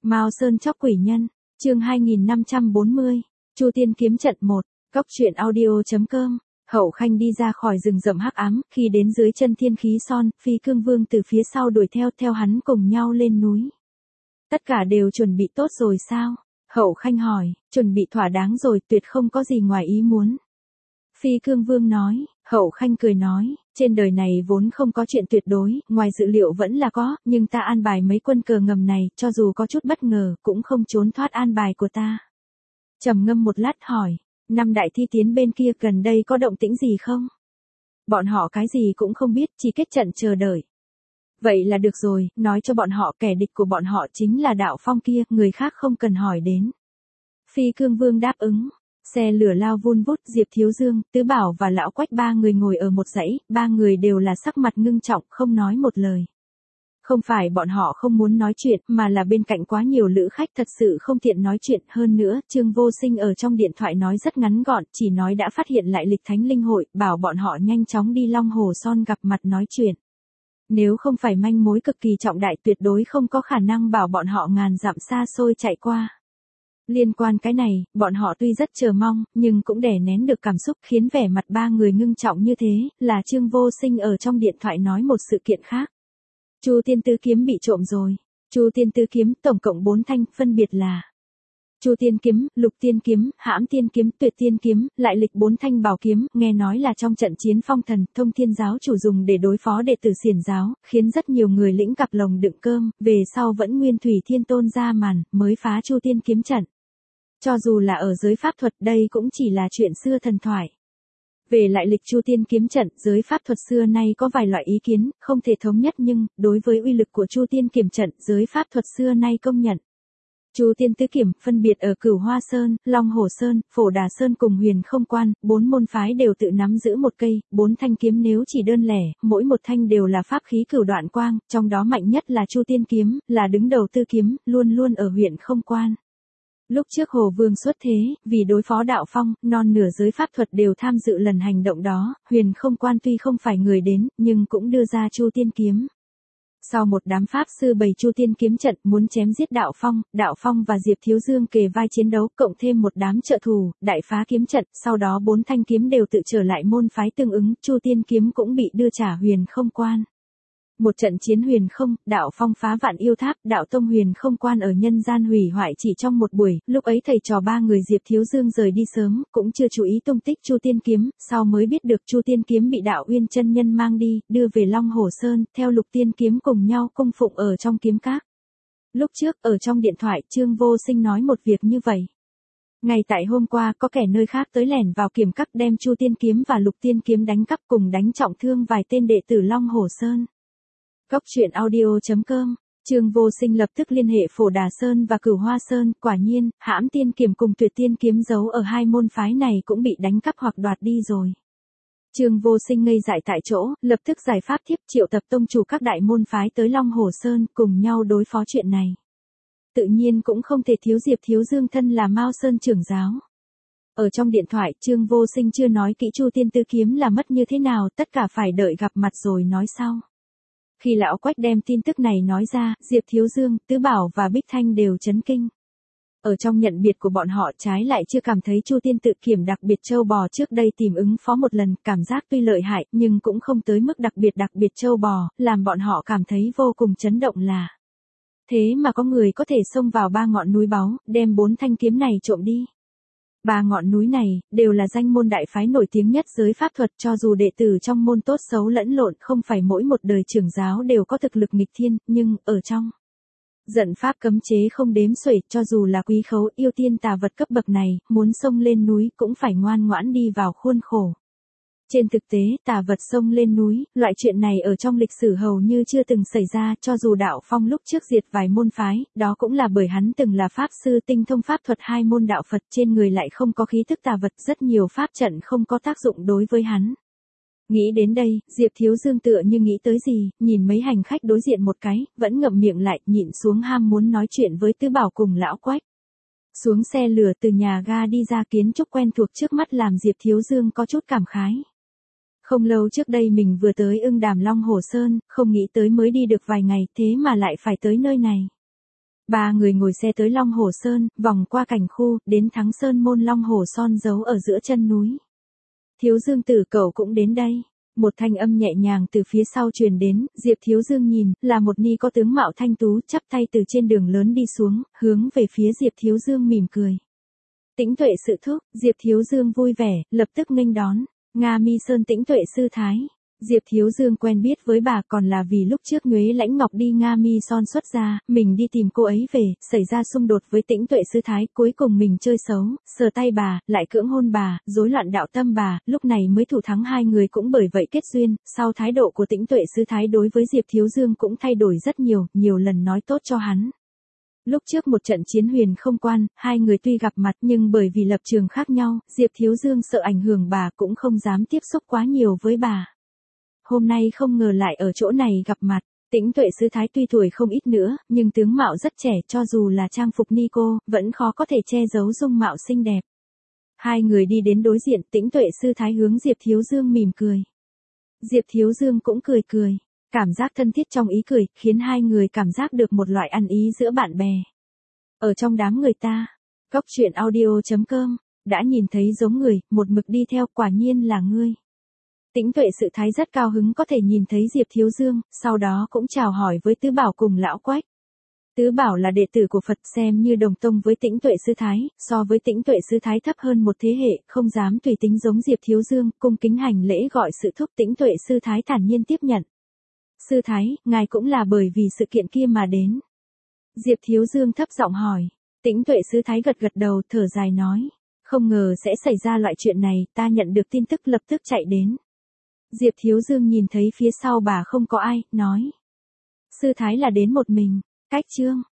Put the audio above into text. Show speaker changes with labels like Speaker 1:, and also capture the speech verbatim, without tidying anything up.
Speaker 1: Mao Sơn chóc quỷ nhân, chương hai nghìn năm trăm bốn mươi, Chu Tiên kiếm trận một, Cốc truyện audio.com. Hậu Khanh đi ra khỏi rừng rậm hắc ám, khi đến dưới chân Thiên Khí Son, Phi Cương Vương từ phía sau đuổi theo, theo hắn cùng nhau lên núi. Tất cả đều chuẩn bị tốt rồi sao? Hậu Khanh hỏi. Chuẩn bị thỏa đáng rồi, tuyệt không có gì ngoài ý muốn. Phi Cương Vương nói. Hậu Khanh cười nói, trên đời này vốn không có chuyện tuyệt đối, ngoài dự liệu vẫn là có, nhưng ta an bài mấy quân cờ ngầm này, cho dù có chút bất ngờ, cũng không trốn thoát an bài của ta. Trầm ngâm một lát hỏi, năm đại thi tiến bên kia gần đây có động tĩnh gì không? Bọn họ cái gì cũng không biết, chỉ kết trận chờ đợi. Vậy là được rồi, nói cho bọn họ kẻ địch của bọn họ chính là Đạo Phong kia, người khác không cần hỏi đến. Phi Cương Vương đáp ứng. Xe lửa lao vun vút, Diệp Thiếu Dương, Tứ Bảo và Lão Quách ba người ngồi ở một dãy, ba người đều là sắc mặt ngưng trọng, không nói một lời. Không phải bọn họ không muốn nói chuyện, mà là bên cạnh quá nhiều lữ khách thật sự không tiện nói chuyện. Hơn nữa, Trương Vô Sinh ở trong điện thoại nói rất ngắn gọn, chỉ nói đã phát hiện lại lịch Thánh Linh Hội, bảo bọn họ nhanh chóng đi Long Hồ Son gặp mặt nói chuyện. Nếu không phải manh mối cực kỳ trọng đại, tuyệt đối không có khả năng bảo bọn họ ngàn dặm xa xôi chạy qua. Liên quan cái này, bọn họ tuy rất chờ mong, nhưng cũng đè nén được cảm xúc, khiến vẻ mặt ba người ngưng trọng như thế, là Trương Vô Sinh ở trong điện thoại nói một sự kiện khác. Chu Tiên Tứ kiếm bị trộm rồi. Chu Tiên Tứ kiếm tổng cộng bốn thanh, phân biệt là Chu Tiên kiếm, Lục Tiên kiếm, Hãm Tiên kiếm, Tuyệt Tiên kiếm, lại lịch bốn thanh bảo kiếm, nghe nói là trong trận chiến phong thần, Thông Thiên giáo chủ dùng để đối phó đệ tử Xiển giáo, khiến rất nhiều người lĩnh cặp lồng đựng cơm, về sau vẫn Nguyên Thủy Thiên Tôn ra màn, mới phá Chu Tiên kiếm trận. Cho dù là ở giới pháp thuật, đây cũng chỉ là chuyện xưa thần thoại. Về lại lịch Chu Tiên kiếm trận, giới pháp thuật xưa nay có vài loại ý kiến, không thể thống nhất, nhưng đối với uy lực của Chu Tiên kiếm trận, giới pháp thuật xưa nay công nhận. Chu Tiên Tứ kiếm phân biệt ở Cửu Hoa Sơn, Long Hồ Sơn, Phổ Đà Sơn cùng Huyền Không Quan, bốn môn phái đều tự nắm giữ một cây, bốn thanh kiếm nếu chỉ đơn lẻ, mỗi một thanh đều là pháp khí cửu đoạn quang, trong đó mạnh nhất là Chu Tiên kiếm, là đứng đầu tư kiếm, luôn luôn ở Huyền Không Quan. Lúc trước Hồ Vương xuất thế, vì đối phó Đạo Phong, non nửa giới pháp thuật đều tham dự lần hành động đó, Huyền Không Quan tuy không phải người đến, nhưng cũng đưa ra Chu Tiên kiếm. Sau một đám pháp sư bày Chu Tiên kiếm trận muốn chém giết Đạo Phong, Đạo Phong và Diệp Thiếu Dương kề vai chiến đấu, cộng thêm một đám trợ thù, đại phá kiếm trận, sau đó bốn thanh kiếm đều tự trở lại môn phái tương ứng, Chu Tiên kiếm cũng bị đưa trả Huyền Không Quan. Một trận chiến huyền không, Đạo Phong phá Vạn Yêu Tháp, Đạo Tông Huyền Không Quan ở nhân gian hủy hoại chỉ trong một buổi, lúc ấy thầy trò ba người Diệp Thiếu Dương rời đi sớm, cũng chưa chú ý tung tích Chu Tiên kiếm, sau mới biết được Chu Tiên kiếm bị Đạo Uyên chân nhân mang đi, đưa về Long Hồ Sơn, theo Lục Tiên kiếm cùng nhau cung phụng ở trong kiếm các. Lúc trước, ở trong điện thoại, Trương Vô Sinh nói một việc như vậy. Ngày tại hôm qua, có kẻ nơi khác tới lẻn vào kiếm các đem Chu Tiên kiếm và Lục Tiên kiếm đánh cắp cùng đánh trọng thương vài tên đệ tử Long Hồ Sơn. Cốc truyện audio.com, Trương Vô Sinh lập tức liên hệ Phổ Đà Sơn và Cửu Hoa Sơn, quả nhiên, Hãm Tiên kiếm cùng Tuyệt Tiên kiếm giấu ở hai môn phái này cũng bị đánh cắp hoặc đoạt đi rồi. Trương Vô Sinh ngây dại tại chỗ, lập tức giải pháp thiếp triệu tập tông chủ các đại môn phái tới Long Hồ Sơn, cùng nhau đối phó chuyện này. Tự nhiên cũng không thể thiếu Diệp Thiếu Dương thân là Mao Sơn trưởng giáo. Ở trong điện thoại, Trương Vô Sinh chưa nói kỹ Chu Tiên Tứ kiếm là mất như thế nào, tất cả phải đợi gặp mặt rồi nói sau. Khi Lão Quách đem tin tức này nói ra, Diệp Thiếu Dương, Tứ Bảo và Bích Thanh đều chấn kinh. Ở trong nhận biệt của bọn họ trái lại chưa cảm thấy Chu Tiên Tự kiếm đặc biệt châu bò trước đây tìm ứng phó một lần, cảm giác tuy lợi hại, nhưng cũng không tới mức đặc biệt đặc biệt châu bò, làm bọn họ cảm thấy vô cùng chấn động là. Thế mà có người có thể xông vào ba ngọn núi báu, đem bốn thanh kiếm này trộm đi. Ba ngọn núi này, đều là danh môn đại phái nổi tiếng nhất giới pháp thuật, cho dù đệ tử trong môn tốt xấu lẫn lộn, không phải mỗi một đời trưởng giáo đều có thực lực nghịch thiên, nhưng, ở trong trận pháp cấm chế không đếm xuể, cho dù là quý khấu yêu tiên tà vật cấp bậc này, muốn xông lên núi cũng phải ngoan ngoãn đi vào khuôn khổ. Trên thực tế, tà vật xông lên núi, loại chuyện này ở trong lịch sử hầu như chưa từng xảy ra, cho dù Đạo Phong lúc trước diệt vài môn phái, đó cũng là bởi hắn từng là pháp sư tinh thông pháp thuật hai môn đạo Phật, trên người lại không có khí thức tà vật, rất nhiều pháp trận không có tác dụng đối với hắn. Nghĩ đến đây, Diệp Thiếu Dương tựa như nghĩ tới gì, nhìn mấy hành khách đối diện một cái, vẫn ngậm miệng lại, nhịn xuống ham muốn nói chuyện với Tứ Bảo cùng Lão Quách. Xuống xe lửa từ nhà ga đi ra, kiến trúc quen thuộc trước mắt làm Diệp Thiếu Dương có chút cảm khái. Không lâu trước đây mình vừa tới Ưng Đàm Long Hồ Sơn, không nghĩ tới mới đi được vài ngày, thế mà lại phải tới nơi này. Ba người ngồi xe tới Long Hồ Sơn, vòng qua cảnh khu, đến Thắng Sơn môn Long Hồ Son giấu ở giữa chân núi. Thiếu Dương tử cậu cũng đến đây. Một thanh âm nhẹ nhàng từ phía sau truyền đến, Diệp Thiếu Dương nhìn, là một ni có tướng mạo thanh tú, chắp tay từ trên đường lớn đi xuống, hướng về phía Diệp Thiếu Dương mỉm cười. Tĩnh Tuệ sự thúc, Diệp Thiếu Dương vui vẻ, lập tức nghênh đón. Nga Mi Sơn Tĩnh Tuệ sư thái. Diệp Thiếu Dương quen biết với bà còn là vì lúc trước Nhuế Lãnh Ngọc đi Nga Mi Son xuất gia, mình đi tìm cô ấy về, xảy ra xung đột với Tĩnh Tuệ sư thái, cuối cùng mình chơi xấu, sờ tay bà, lại cưỡng hôn bà, rối loạn đạo tâm bà, lúc này mới thủ thắng hai người cũng bởi vậy kết duyên, sau thái độ của Tĩnh Tuệ sư thái đối với Diệp Thiếu Dương cũng thay đổi rất nhiều, nhiều lần nói tốt cho hắn. Lúc trước một trận chiến huyền không quan, hai người tuy gặp mặt nhưng bởi vì lập trường khác nhau, Diệp Thiếu Dương sợ ảnh hưởng bà cũng không dám tiếp xúc quá nhiều với bà. Hôm nay không ngờ lại ở chỗ này gặp mặt, Tĩnh Tuệ sư thái tuy tuổi không ít nữa, nhưng tướng mạo rất trẻ, cho dù là trang phục ni cô, vẫn khó có thể che giấu dung mạo xinh đẹp. Hai người đi đến đối diện, Tĩnh Tuệ sư thái hướng Diệp Thiếu Dương mỉm cười. Diệp Thiếu Dương cũng cười cười, cảm giác thân thiết trong ý cười, khiến hai người cảm giác được một loại ăn ý giữa bạn bè. Ở trong đám người ta, Cốc truyện audio chấm com, đã nhìn thấy giống người, một mực đi theo, quả nhiên là ngươi. Tĩnh Tuệ sự thái rất cao hứng có thể nhìn thấy Diệp Thiếu Dương, sau đó cũng chào hỏi với Tứ Bảo cùng Lão Quách. Tứ Bảo là đệ tử của Phật, xem như đồng tông với Tĩnh Tuệ sư thái, so với Tĩnh Tuệ sư thái thấp hơn một thế hệ, không dám tùy tính giống Diệp Thiếu Dương, cung kính hành lễ gọi sự thúc. Tĩnh Tuệ sư thái thản nhiên tiếp nhận. Sư thái, ngài cũng là bởi vì sự kiện kia mà đến. Diệp Thiếu Dương thấp giọng hỏi. Tĩnh Tuệ sư thái gật gật đầu, thở dài nói. Không ngờ sẽ xảy ra loại chuyện này, ta nhận được tin tức lập tức chạy đến. Diệp Thiếu Dương nhìn thấy phía sau bà không có ai, nói. Sư thái là đến một mình, cách chương.